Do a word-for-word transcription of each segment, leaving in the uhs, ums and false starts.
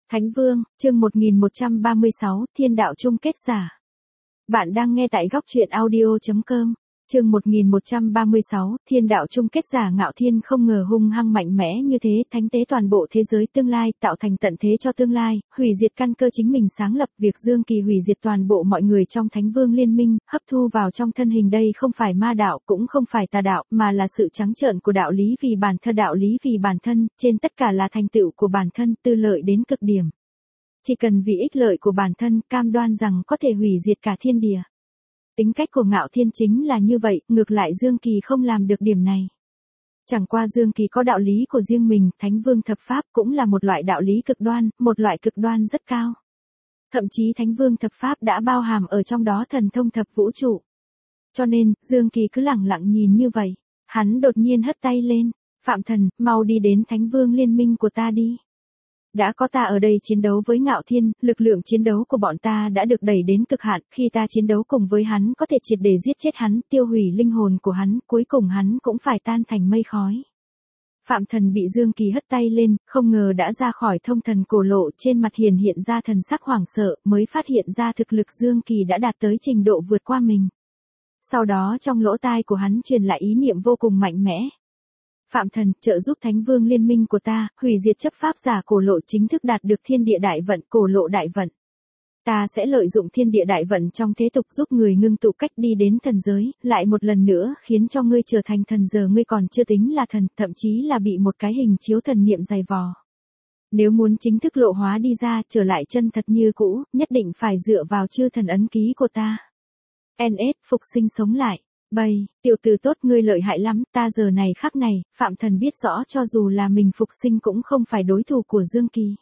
Thánh Vương, chương một nghìn một trăm ba mươi sáu, Thiên đạo chung kết giả. Bạn đang nghe tại góc truyện audio chấm com. Chương một nghìn một trăm ba mươi sáu, Thiên đạo chung kết giả. Ngạo Thiên không ngờ hung hăng mạnh mẽ như thế, thánh tế toàn bộ thế giới tương lai, tạo thành tận thế cho tương lai, hủy diệt căn cơ chính mình sáng lập. Việc Dương Kỳ hủy diệt toàn bộ mọi người trong Thánh Vương liên minh, hấp thu vào trong thân hình đây không phải ma đạo, cũng không phải tà đạo, mà là sự trắng trợn của đạo lý vì bản thân, đạo lý vì bản thân, trên tất cả là thành tựu của bản thân, tư lợi đến cực điểm. Chỉ cần vì ích lợi của bản thân, cam đoan rằng có thể hủy diệt cả thiên địa. Tính cách của Ngạo Thiên chính là như vậy, ngược lại Dương Kỳ không làm được điểm này. Chẳng qua Dương Kỳ có đạo lý của riêng mình, Thánh Vương thập pháp cũng là một loại đạo lý cực đoan, một loại cực đoan rất cao. Thậm chí Thánh Vương thập pháp đã bao hàm ở trong đó thần thông thập vũ trụ. Cho nên, Dương Kỳ cứ lẳng lặng nhìn như vậy, hắn đột nhiên hất tay lên, Phạm Thần, mau đi đến Thánh Vương liên minh của ta đi. Đã có ta ở đây chiến đấu với Ngạo Thiên, lực lượng chiến đấu của bọn ta đã được đẩy đến cực hạn, khi ta chiến đấu cùng với hắn có thể triệt để giết chết hắn, tiêu hủy linh hồn của hắn, cuối cùng hắn cũng phải tan thành mây khói. Phạm Thần bị Dương Kỳ hất tay lên, không ngờ đã ra khỏi thông thần cổ lộ, trên mặt hiền hiện ra thần sắc hoảng sợ, mới phát hiện ra thực lực Dương Kỳ đã đạt tới trình độ vượt qua mình. Sau đó trong lỗ tai của hắn truyền lại ý niệm vô cùng mạnh mẽ. Phạm Thần, trợ giúp Thánh Vương liên minh của ta, hủy diệt chấp pháp giả cổ lộ, chính thức đạt được thiên địa đại vận, cổ lộ đại vận. Ta sẽ lợi dụng thiên địa đại vận trong thế tục giúp người ngưng tụ cách đi đến thần giới, lại một lần nữa khiến cho ngươi trở thành thần, giờ ngươi còn chưa tính là thần, thậm chí là bị một cái hình chiếu thần niệm dày vò. Nếu muốn chính thức lộ hóa đi ra, trở lại chân thật như cũ, nhất định phải dựa vào chư thần ấn ký của ta. en ét, phục sinh sống lại. Bầy, tiểu tử tốt, ngươi lợi hại lắm, ta giờ này khắc này, Phạm Thần biết rõ cho dù là mình phục sinh cũng không phải đối thủ của Dương Kỳ.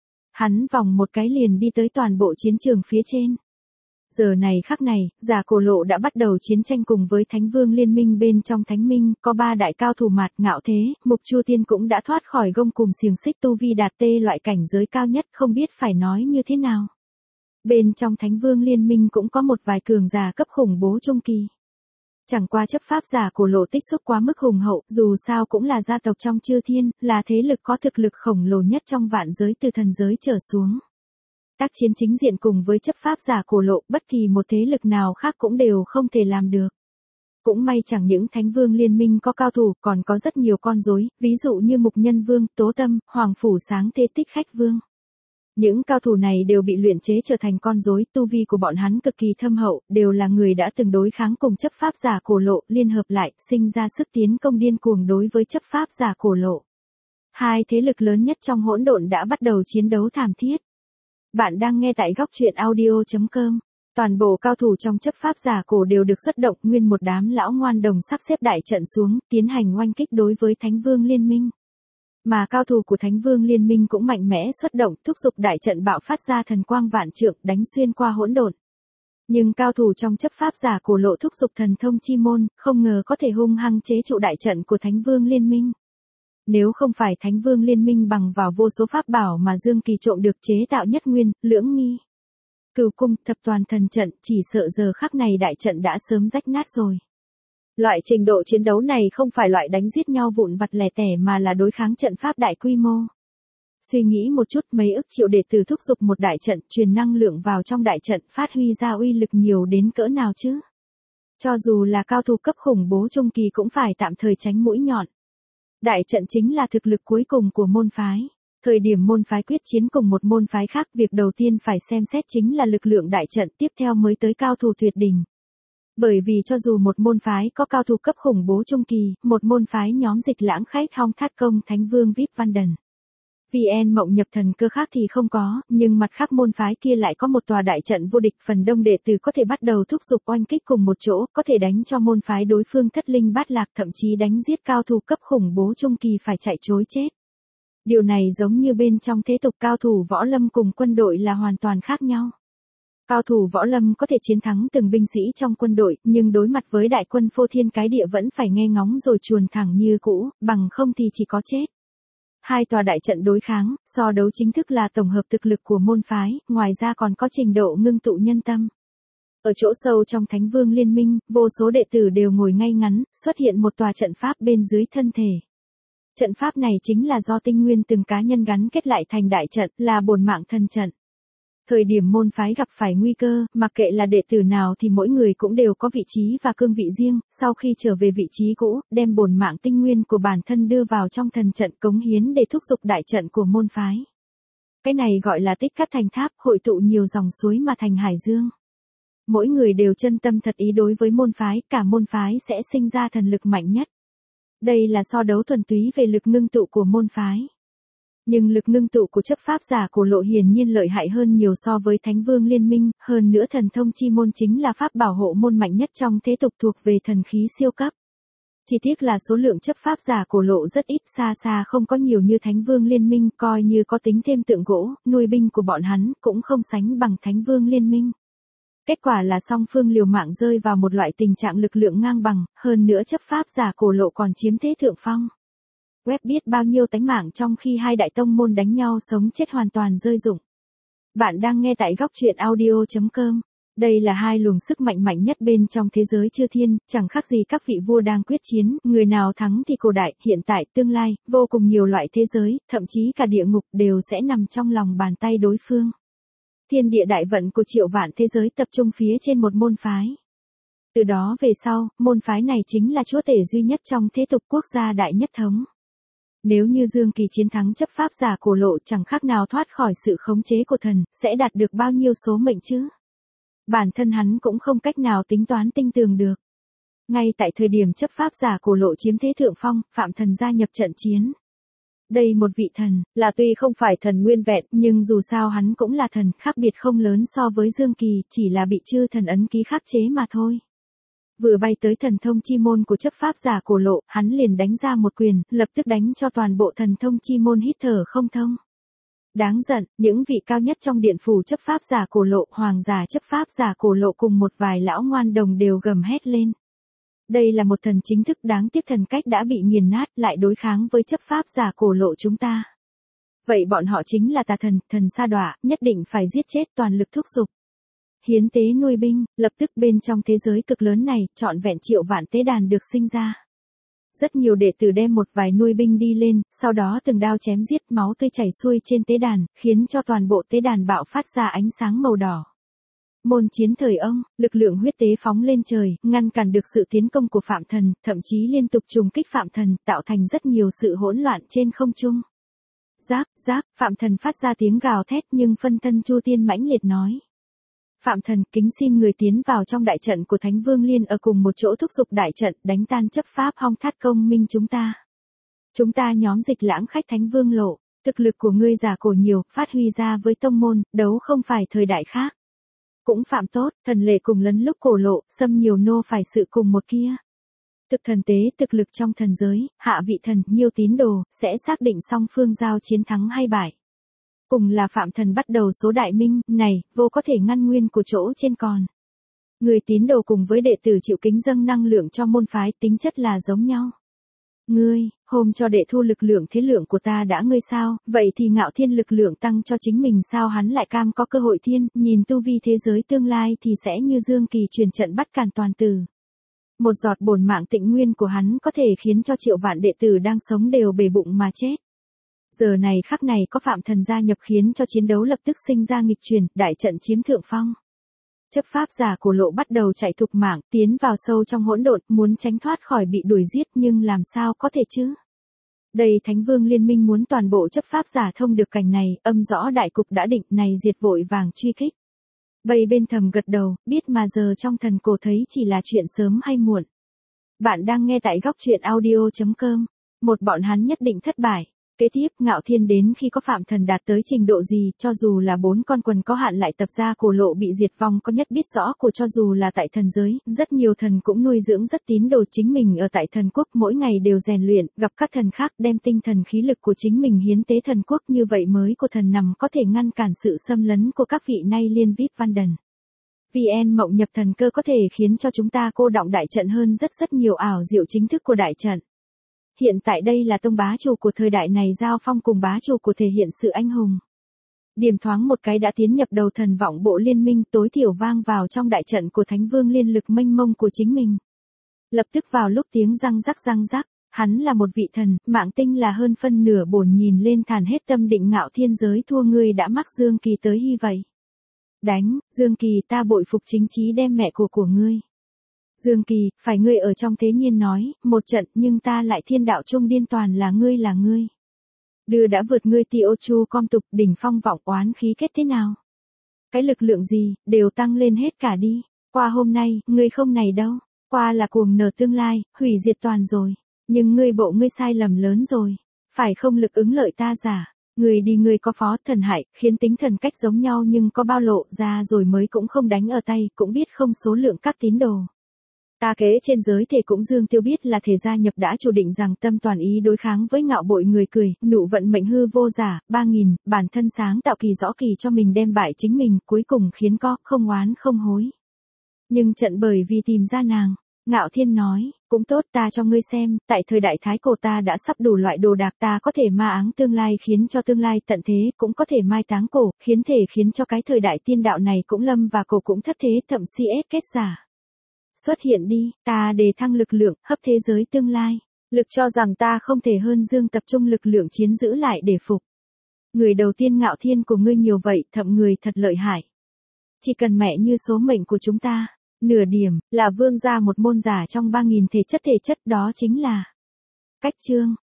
Hắn vòng một cái liền đi tới toàn bộ chiến trường phía trên. Giờ này khắc này, giả cổ lộ đã bắt đầu chiến tranh cùng với Thánh Vương liên minh. Bên trong Thánh Minh, có ba đại cao thủ Mạt, Ngạo Thế, Mục Chu Tiên cũng đã thoát khỏi gông cùm xiềng xích, tu vi đạt tê loại cảnh giới cao nhất, không biết phải nói như thế nào. Bên trong Thánh Vương liên minh cũng có một vài cường giả cấp khủng bố trung kỳ. Chẳng qua chấp pháp giả cổ lộ tích xúc quá mức hùng hậu, dù sao cũng là gia tộc trong chư thiên, là thế lực có thực lực khổng lồ nhất trong vạn giới từ thần giới trở xuống. Tác chiến chính diện cùng với chấp pháp giả cổ lộ, bất kỳ một thế lực nào khác cũng đều không thể làm được. Cũng may chẳng những Thánh Vương liên minh có cao thủ, còn có rất nhiều con rối, ví dụ như Mục Nhân Vương, Tố Tâm, Hoàng Phủ Sáng Thế Tích Khách Vương. Những cao thủ này đều bị luyện chế trở thành con rối, tu vi của bọn hắn cực kỳ thâm hậu, đều là người đã từng đối kháng cùng chấp pháp giả cổ lộ, liên hợp lại, sinh ra sức tiến công điên cuồng đối với chấp pháp giả cổ lộ. Hai thế lực lớn nhất trong hỗn độn đã bắt đầu chiến đấu thảm thiết. Bạn đang nghe tại góc truyện audio chấm com. Toàn bộ cao thủ trong chấp pháp giả cổ đều được xuất động, nguyên một đám lão ngoan đồng sắp xếp đại trận xuống, tiến hành oanh kích đối với Thánh Vương liên minh. Mà cao thủ của Thánh Vương liên minh cũng mạnh mẽ xuất động, thúc giục đại trận bạo phát ra thần quang vạn trượng, đánh xuyên qua hỗn độn. Nhưng cao thủ trong chấp pháp giả cổ lộ thúc giục thần thông chi môn, không ngờ có thể hung hăng chế trụ đại trận của Thánh Vương liên minh. Nếu không phải Thánh Vương liên minh bằng vào vô số pháp bảo mà Dương Kỳ trộm được chế tạo nhất nguyên, lưỡng nghi, cửu cung, thập toàn thần trận, chỉ sợ giờ khắc này đại trận đã sớm rách nát rồi. Loại trình độ chiến đấu này không phải loại đánh giết nhau vụn vặt lẻ tẻ mà là đối kháng trận pháp đại quy mô. Suy nghĩ một chút, mấy ức triệu đệ tử thúc giục một đại trận, truyền năng lượng vào trong đại trận, phát huy ra uy lực nhiều đến cỡ nào chứ? Cho dù là cao thủ cấp khủng bố trung kỳ cũng phải tạm thời tránh mũi nhọn. Đại trận chính là thực lực cuối cùng của môn phái. Thời điểm môn phái quyết chiến cùng một môn phái khác, việc đầu tiên phải xem xét chính là lực lượng đại trận, tiếp theo mới tới cao thủ tuyệt đỉnh. Bởi vì cho dù một môn phái có cao thủ cấp khủng bố trung kỳ, một môn phái nhóm Dịch Lãng Khách Hong Thát Công Thánh Vương víp Văn Đần, vê en Mộng Nhập Thần Cơ khác thì không có, nhưng mặt khác môn phái kia lại có một tòa đại trận vô địch, phần đông đệ tử có thể bắt đầu thúc giục oanh kích cùng một chỗ, có thể đánh cho môn phái đối phương thất linh bát lạc, thậm chí đánh giết cao thủ cấp khủng bố trung kỳ phải chạy trối chết. Điều này giống như bên trong thế tục, cao thủ võ lâm cùng quân đội là hoàn toàn khác nhau. Cao thủ võ lâm có thể chiến thắng từng binh sĩ trong quân đội, nhưng đối mặt với đại quân phô thiên cái địa vẫn phải nghe ngóng rồi chuồn thẳng như cũ, bằng không thì chỉ có chết. Hai tòa đại trận đối kháng, so đấu chính thức là tổng hợp thực lực của môn phái, ngoài ra còn có trình độ ngưng tụ nhân tâm. Ở chỗ sâu trong Thánh Vương liên minh, vô số đệ tử đều ngồi ngay ngắn, xuất hiện một tòa trận pháp bên dưới thân thể. Trận pháp này chính là do tinh nguyên từng cá nhân gắn kết lại thành đại trận, là bổn mạng thần trận. Thời điểm môn phái gặp phải nguy cơ, mặc kệ là đệ tử nào thì mỗi người cũng đều có vị trí và cương vị riêng, sau khi trở về vị trí cũ, đem bổn mạng tinh nguyên của bản thân đưa vào trong thần trận cống hiến để thúc giục đại trận của môn phái. Cái này gọi là tích cắt thành tháp, hội tụ nhiều dòng suối mà thành hải dương. Mỗi người đều chân tâm thật ý đối với môn phái, cả môn phái sẽ sinh ra thần lực mạnh nhất. Đây là so đấu thuần túy về lực ngưng tụ của môn phái. Nhưng lực ngưng tụ của chấp pháp giả cổ lộ hiển nhiên lợi hại hơn nhiều so với Thánh Vương Liên Minh, hơn nữa thần thông chi môn chính là pháp bảo hộ môn mạnh nhất trong thế tục thuộc về thần khí siêu cấp. Chỉ tiếc là số lượng chấp pháp giả cổ lộ rất ít, xa xa không có nhiều như Thánh Vương Liên Minh, coi như có tính thêm tượng gỗ, nuôi binh của bọn hắn cũng không sánh bằng Thánh Vương Liên Minh. Kết quả là song phương liều mạng rơi vào một loại tình trạng lực lượng ngang bằng, hơn nữa chấp pháp giả cổ lộ còn chiếm thế thượng phong. Web biết bao nhiêu tánh mạng trong khi hai đại tông môn đánh nhau sống chết hoàn toàn rơi rụng. Bạn đang nghe tại góc truyện audio chấm com. Đây là hai luồng sức mạnh mạnh nhất bên trong thế giới chư thiên, chẳng khác gì các vị vua đang quyết chiến, người nào thắng thì cổ đại, hiện tại, tương lai, vô cùng nhiều loại thế giới, thậm chí cả địa ngục đều sẽ nằm trong lòng bàn tay đối phương. Thiên địa đại vận của triệu vạn thế giới tập trung phía trên một môn phái. Từ đó về sau, môn phái này chính là chúa tể duy nhất trong thế tục quốc gia đại nhất thống. Nếu như Dương Kỳ chiến thắng chấp pháp giả cổ lộ chẳng khác nào thoát khỏi sự khống chế của thần, sẽ đạt được bao nhiêu số mệnh chứ? Bản thân hắn cũng không cách nào tính toán tinh tường được. Ngay tại thời điểm chấp pháp giả cổ lộ chiếm thế thượng phong, Phạm Thần gia nhập trận chiến. Đây một vị thần, là tuy không phải thần nguyên vẹn, nhưng dù sao hắn cũng là thần, khác biệt không lớn so với Dương Kỳ, chỉ là bị chư thần ấn ký khắc chế mà thôi. Vừa bay tới thần thông chi môn của chấp pháp giả cổ lộ, hắn liền đánh ra một quyền, lập tức đánh cho toàn bộ thần thông chi môn hít thở không thông. Đáng giận, những vị cao nhất trong điện phủ chấp pháp giả cổ lộ, hoàng giả chấp pháp giả cổ lộ cùng một vài lão ngoan đồng đều gầm hét lên. Đây là một thần chính thức, đáng tiếc thần cách đã bị nghiền nát, lại đối kháng với chấp pháp giả cổ lộ chúng ta. Vậy bọn họ chính là tà thần, thần sa đọa, nhất định phải giết chết, toàn lực thúc giục. Hiến tế nuôi binh, lập tức bên trong thế giới cực lớn này, trọn vẹn triệu vạn tế đàn được sinh ra. Rất nhiều đệ tử đem một vài nuôi binh đi lên, sau đó từng đao chém giết, máu tươi chảy xuôi trên tế đàn, khiến cho toàn bộ tế đàn bạo phát ra ánh sáng màu đỏ. Môn chiến thời ông, lực lượng huyết tế phóng lên trời, ngăn cản được sự tiến công của Phạm Thần, thậm chí liên tục trùng kích Phạm Thần, tạo thành rất nhiều sự hỗn loạn trên không trung. Giáp, giáp, Phạm Thần phát ra tiếng gào thét nhưng phân thân Chu Tiên mãnh liệt nói. Phạm Thần, kính xin người tiến vào trong đại trận của Thánh Vương Liên ở cùng một chỗ thúc giục đại trận, đánh tan chấp pháp hong thát công minh chúng ta. Chúng ta nhóm dịch lãng khách Thánh Vương lộ, thực lực của ngươi già cổ nhiều, phát huy ra với tông môn, đấu không phải thời đại khác. Cũng phạm tốt, thần lệ cùng lấn lúc cổ lộ, xâm nhiều nô phải sự cùng một kia. Thực thần tế, thực lực trong thần giới, hạ vị thần, nhiêu tín đồ, sẽ xác định song phương giao chiến thắng hay bại. Cùng là Phạm Thần bắt đầu số đại minh, này, vô có thể ngăn nguyên của chỗ trên còn. Người tín đồ cùng với đệ tử chịu kính dâng năng lượng cho môn phái, tính chất là giống nhau. Ngươi, hôm cho đệ thu lực lượng thế lượng của ta đã ngươi sao, vậy thì ngạo thiên lực lượng tăng cho chính mình sao, hắn lại cam có cơ hội thiên, nhìn tu vi thế giới tương lai thì sẽ như Dương Kỳ truyền trận bắt càn toàn tử. Một giọt bổn mạng tịnh nguyên của hắn có thể khiến cho triệu vạn đệ tử đang sống đều bể bụng mà chết. Giờ này khắc này có Phạm Thần gia nhập khiến cho chiến đấu lập tức sinh ra nghịch chuyển, đại trận chiếm thượng phong. Chấp pháp giả cổ lộ bắt đầu chạy thục mạng, tiến vào sâu trong hỗn độn, muốn tránh thoát khỏi bị đuổi giết nhưng làm sao có thể chứ? Đây Thánh Vương Liên Minh muốn toàn bộ chấp pháp giả thông được cảnh này, âm rõ đại cục đã định này diệt vội vàng truy kích. Bầy bên thầm gật đầu, biết mà giờ trong thần cổ thấy chỉ là chuyện sớm hay muộn. Bạn đang nghe tại góc truyện audio chấm com. Một bọn hắn nhất định thất bại. Kế tiếp, ngạo thiên đến khi có Phạm Thần đạt tới trình độ gì, cho dù là bốn con quần có hạn lại tập ra cổ lộ bị diệt vong có nhất biết rõ của, cho dù là tại thần giới, rất nhiều thần cũng nuôi dưỡng rất tín đồ chính mình ở tại thần quốc, mỗi ngày đều rèn luyện, gặp các thần khác đem tinh thần khí lực của chính mình hiến tế thần quốc, như vậy mới của thần nằm có thể ngăn cản sự xâm lấn của các vị nay liên vip văn đần. vê en mộng nhập thần cơ có thể khiến cho chúng ta cô đọng đại trận hơn rất rất nhiều ảo diệu chính thức của đại trận. Hiện tại đây là tông bá chủ của thời đại này giao phong cùng bá chủ của thể hiện sự anh hùng. Điểm thoáng một cái đã tiến nhập đầu thần vọng bộ liên minh, tối thiểu vang vào trong đại trận của Thánh Vương Liên lực mênh mông của chính mình. Lập tức vào lúc tiếng răng rắc răng rắc, hắn là một vị thần, mạng tinh là hơn phân nửa bổn nhìn lên thàn hết tâm định Ngạo Thiên giới thua ngươi đã mắc Dương Kỳ tới hy vậy. Đánh, Dương Kỳ ta bội phục chính chí đem mẹ của của ngươi. Dương Kỳ, phải ngươi ở trong thế nhiên nói, một trận nhưng ta lại thiên đạo trung điên toàn là ngươi là ngươi. Đưa đã vượt ngươi Tiêu Chu com tục đỉnh phong vọng oán khí kết thế nào? Cái lực lượng gì, đều tăng lên hết cả đi. Qua hôm nay, ngươi không này đâu. Qua là cuồng nở tương lai, hủy diệt toàn rồi. Nhưng ngươi bộ ngươi sai lầm lớn rồi. Phải không lực ứng lợi ta giả. Người đi người có phó thần hại, khiến tính thần cách giống nhau nhưng có bao lộ ra rồi mới cũng không đánh ở tay, cũng biết không số lượng các tín đồ. Ta kế trên giới thể cũng Dương Tiêu biết là thể gia nhập đã chủ định rằng tâm toàn ý đối kháng với ngạo bội người cười, nụ vận mệnh hư vô giả, ba nghìn, bản thân sáng tạo kỳ rõ kỳ cho mình đem bại chính mình, cuối cùng khiến có, không oán không hối. Nhưng trận bởi vì tìm ra nàng, Ngạo Thiên nói, cũng tốt ta cho ngươi xem, tại thời đại thái cổ ta đã sắp đủ loại đồ đạc ta có thể ma áng tương lai khiến cho tương lai tận thế, cũng có thể mai táng cổ, khiến thể khiến cho cái thời đại tiên đạo này cũng lâm và cổ cũng thất thế thậm si ết kết giả. Xuất hiện đi, ta đề thăng lực lượng, hấp thế giới tương lai. Lực cho rằng ta không thể hơn Dương tập trung lực lượng chiến giữ lại để phục. Người đầu tiên Ngạo Thiên của ngươi nhiều vậy, thậm người thật lợi hại. Chỉ cần mẹ như số mệnh của chúng ta, nửa điểm, là vương ra một môn giả trong ba nghìn thể chất thể chất đó chính là cách chương.